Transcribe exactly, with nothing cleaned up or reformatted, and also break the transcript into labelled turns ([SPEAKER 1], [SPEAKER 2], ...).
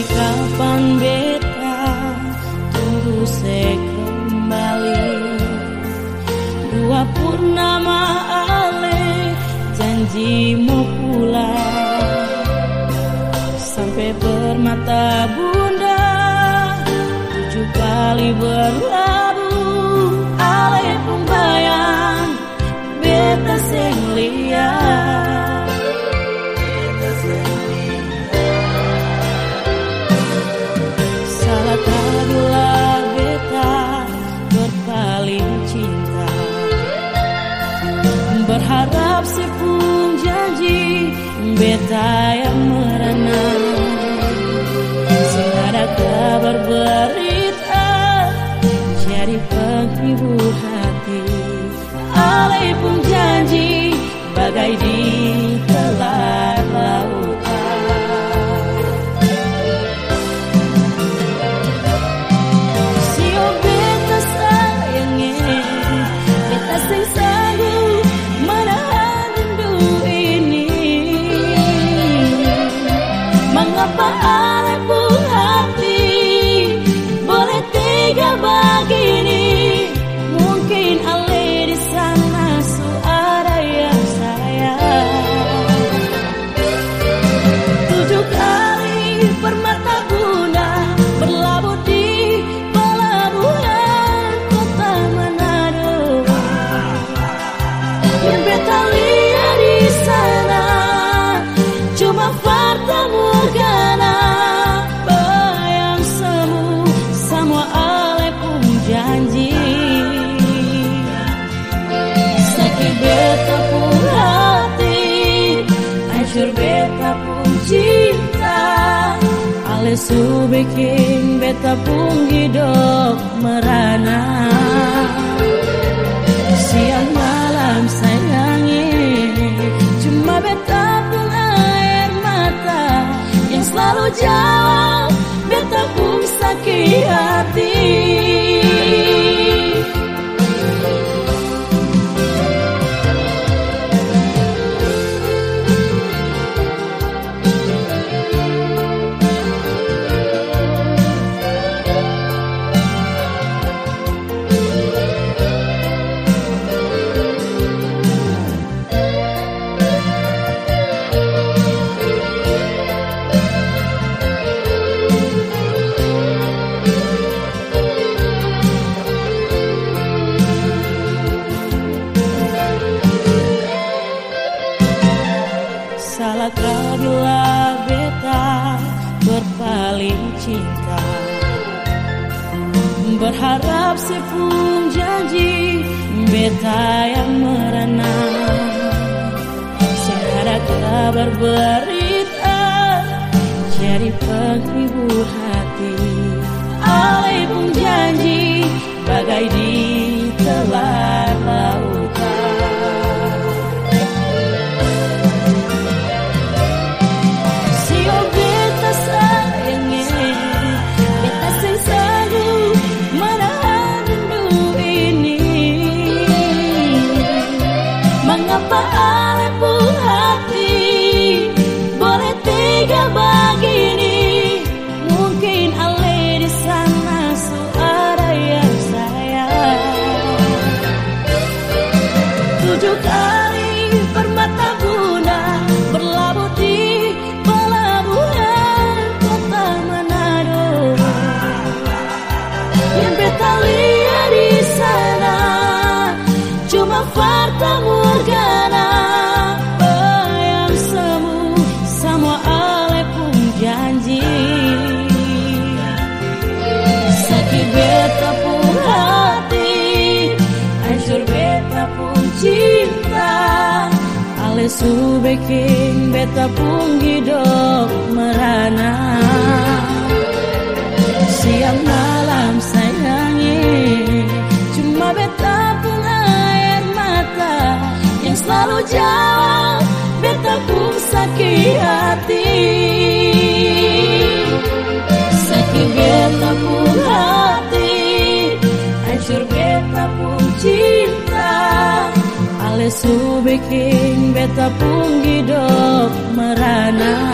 [SPEAKER 1] kapan beta tunggu se kembali. Dua purnama ale janji mau pulang, sampai bermata bunda tujuh kali berlabuh. Ale pun bayang beta sing liat, salah kadulah beta berpaling cinta, berharap si pun janji beta yang merana. Sing ada kabar berita jadi penghibur hati. Ale pun janji bagai di telan lautan. Sio beta sayangnya, beta sing sanggup menahan rindu ini. Mengapa ale pun hati boleh tega begini? Mungkin ale di sana su ada yang sayang. Tujuh kali permata bunda berlabuh di pelabuhan kota Manado. Yang beta lihat di sana cuma fata morgana, bayang semu semua ale pun janji. Sakit beta pun hati, hancur beta pun cinta. Ale su bikin beta pun hidup merana. Siang malam sayangi, cuma beta pun air mata yang selalu jauh. Beta pun sakit hati. Salahkah bila beta berpaling cinta, berharap si pun janji beta yang merana. Sing ada kabar berita jadi penghibur hati. Ale pun janji bagai di telan lautan. Mengapa ale pun hati boleh tega begini? Mungkin ale di sana su ada yang sayang. Tujuh kali permata bunda berlabuh di pelabuhan kota Manado. Yang beta lihat di sana cuma fata morgana, bayang semu semua ale pun janji. Sakit beta pun hati, hancur beta pun cinta. Ale su bikin beta pun hidup merana. Siang malam sayangi, cuma beta pun air mata yang selalu jauh. Beta pun sakit hati. Sakit beta pun hati, hancur beta pun cinta. Ale su bikin beta pun hidup merana.